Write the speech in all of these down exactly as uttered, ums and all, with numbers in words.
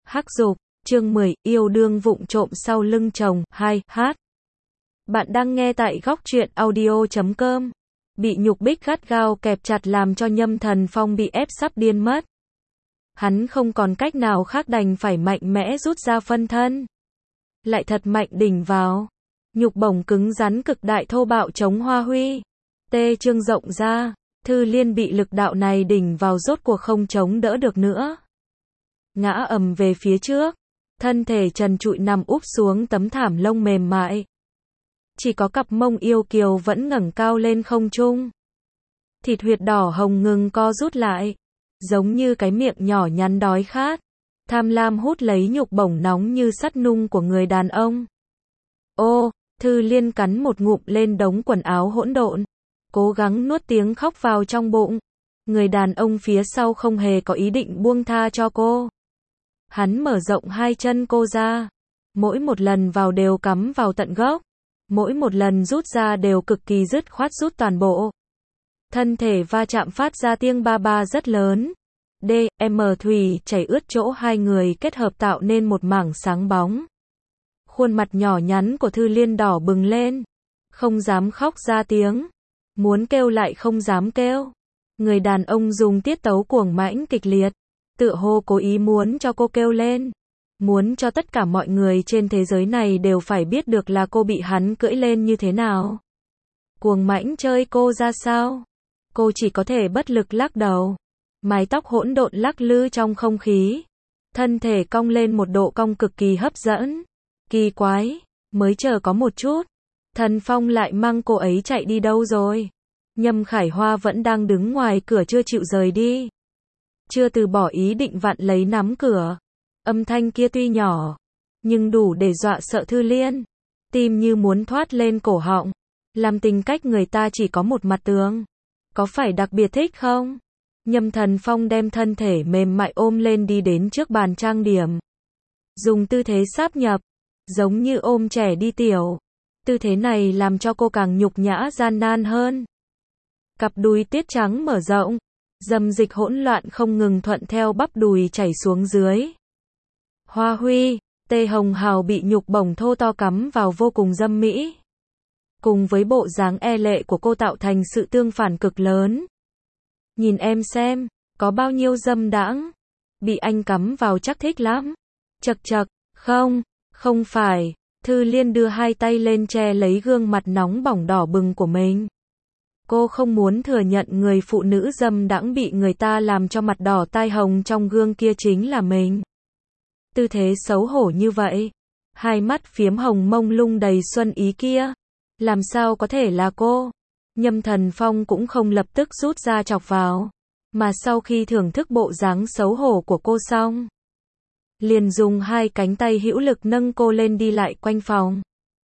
Hắc dục, chương mười, yêu đương vụng trộm sau lưng chồng, hai, hát. Bạn đang nghe tại góc truyện audio chấm com. Bị Nhục Bích gắt gao kẹp chặt làm cho Nhâm Thần Phong bị ép sắp điên mất. Hắn không còn cách nào khác đành phải mạnh mẽ rút ra phân thân. Lại thật mạnh đỉnh vào. Nhục bổng cứng rắn cực đại thô bạo chống Hoa Huy. Tê trương rộng ra. Thư Liên bị lực đạo này đỉnh vào rốt cuộc không chống đỡ được nữa. Ngã ầm về phía trước. Thân thể trần trụi nằm úp xuống tấm thảm lông mềm mại. Chỉ có cặp mông yêu kiều vẫn ngẩng cao lên không trung. Thịt huyệt đỏ hồng ngừng co rút lại. Giống như cái miệng nhỏ nhắn đói khát. Tham lam hút lấy nhục bổng nóng như sắt nung của người đàn ông. Ô, Thư Liên cắn một ngụm lên đống quần áo hỗn độn. Cố gắng nuốt tiếng khóc vào trong bụng. Người đàn ông phía sau không hề có ý định buông tha cho cô. Hắn mở rộng hai chân cô ra. Mỗi một lần vào đều cắm vào tận gốc. Mỗi một lần rút ra đều cực kỳ dứt khoát rút toàn bộ. Thân thể va chạm phát ra tiếng ba ba rất lớn. D, M thủy chảy ướt chỗ hai người kết hợp tạo nên một mảng sáng bóng. Khuôn mặt nhỏ nhắn của Thư Liên đỏ bừng lên. Không dám khóc ra tiếng. Muốn kêu lại không dám kêu. Người đàn ông dùng tiết tấu cuồng mãnh kịch liệt. Tựa hồ cố ý muốn cho cô kêu lên. Muốn cho tất cả mọi người trên thế giới này đều phải biết được là cô bị hắn cưỡi lên như thế nào. Cuồng mãnh chơi cô ra sao? Cô chỉ có thể bất lực lắc đầu. Mái tóc hỗn độn lắc lư trong không khí. Thân thể cong lên một độ cong cực kỳ hấp dẫn. Kỳ quái, mới chờ có một chút. Thần Phong lại mang cô ấy chạy đi đâu rồi? Nhâm Khải Hoa vẫn đang đứng ngoài cửa chưa chịu rời đi. Chưa từ bỏ ý định vặn lấy nắm cửa. Âm thanh kia tuy nhỏ, nhưng đủ để dọa sợ Thư Liên. Tim như muốn thoát lên cổ họng. Làm tình cách người ta chỉ có một mặt tường. Có phải đặc biệt thích không? Nhâm Thần Phong đem thân thể mềm mại ôm lên đi đến trước bàn trang điểm. Dùng tư thế sáp nhập, giống như ôm trẻ đi tiểu. Tư thế này làm cho cô càng nhục nhã gian nan hơn. Cặp đùi tiết trắng mở rộng. Dầm dịch hỗn loạn không ngừng thuận theo bắp đùi chảy xuống dưới. Hoa Huy, Tê Hồng Hào bị nhục bổng thô to cắm vào vô cùng dâm mỹ. Cùng với bộ dáng e lệ của cô tạo thành sự tương phản cực lớn. Nhìn em xem, có bao nhiêu dâm đãng. Bị anh cắm vào chắc thích lắm. Chật chật, không, không phải. Thư Liên đưa hai tay lên che lấy gương mặt nóng bỏng đỏ bừng của mình. Cô không muốn thừa nhận người phụ nữ dâm đãng bị người ta làm cho mặt đỏ tai hồng trong gương kia chính là mình. Tư thế xấu hổ như vậy. Hai mắt phiếm hồng mông lung đầy xuân ý kia. Làm sao có thể là cô? Nhâm Thần Phong cũng không lập tức rút ra chọc vào. Mà sau khi thưởng thức bộ dáng xấu hổ của cô xong. Liền dùng hai cánh tay hữu lực nâng cô lên đi lại quanh phòng.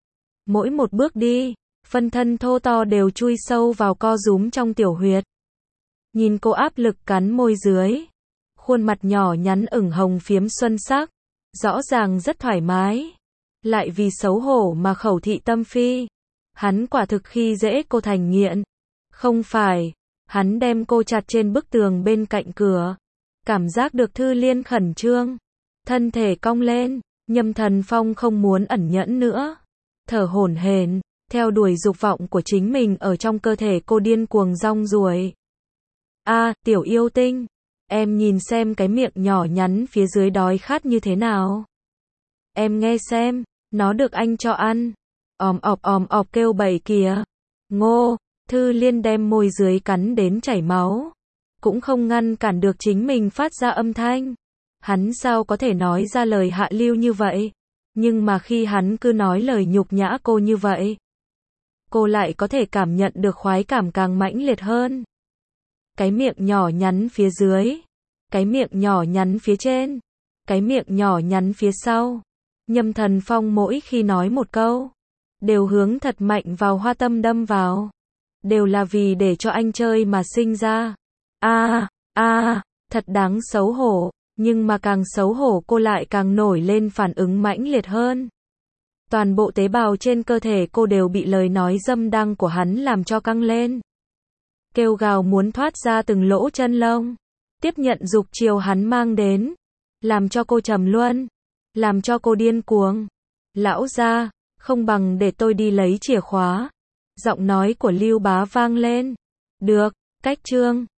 Mỗi một bước đi. Phân thân thô to đều chui sâu vào co rúm trong tiểu huyệt. Nhìn cô áp lực cắn môi dưới. Khuôn mặt nhỏ nhắn ửng hồng phiếm xuân sắc. Rõ ràng rất thoải mái. Lại vì xấu hổ mà khẩu thị tâm phi. Hắn quả thực khi dễ cô thành nghiện. Không phải. Hắn đem cô chặt trên bức tường bên cạnh cửa. Cảm giác được Thư Liên khẩn trương. Thân thể cong lên. Nhâm Thần Phong không muốn ẩn nhẫn nữa. Thở hổn hển. Theo đuổi dục vọng của chính mình ở trong cơ thể cô điên cuồng rong ruổi. A, à, tiểu yêu tinh. Em nhìn xem cái miệng nhỏ nhắn phía dưới đói khát như thế nào. Em nghe xem, nó được anh cho ăn. Òm ọp òm ọp kêu bậy kìa. Ngô, Thư Liên đem môi dưới cắn đến chảy máu. Cũng không ngăn cản được chính mình phát ra âm thanh. Hắn sao có thể nói ra lời hạ lưu như vậy. Nhưng mà khi hắn cứ nói lời nhục nhã cô như vậy. Cô lại có thể cảm nhận được khoái cảm càng mãnh liệt hơn. Cái miệng nhỏ nhắn phía dưới. Cái miệng nhỏ nhắn phía trên. Cái miệng nhỏ nhắn phía sau. Nhâm Thần Phong mỗi khi nói một câu. Đều hướng thật mạnh vào hoa tâm đâm vào. Đều là vì để cho anh chơi mà sinh ra. A, a, thật đáng xấu hổ. Nhưng mà càng xấu hổ cô lại càng nổi lên phản ứng mãnh liệt hơn. Toàn bộ tế bào trên cơ thể cô đều bị lời nói dâm đăng của hắn làm cho căng lên. Kêu gào muốn thoát ra từng lỗ chân lông. Tiếp nhận dục chiều hắn mang đến. làm cho cô trầm luân, làm cho cô điên cuồng. Lão gia, không bằng để tôi đi lấy chìa khóa. Giọng nói của Lưu Bá vang lên. Được, cách chương.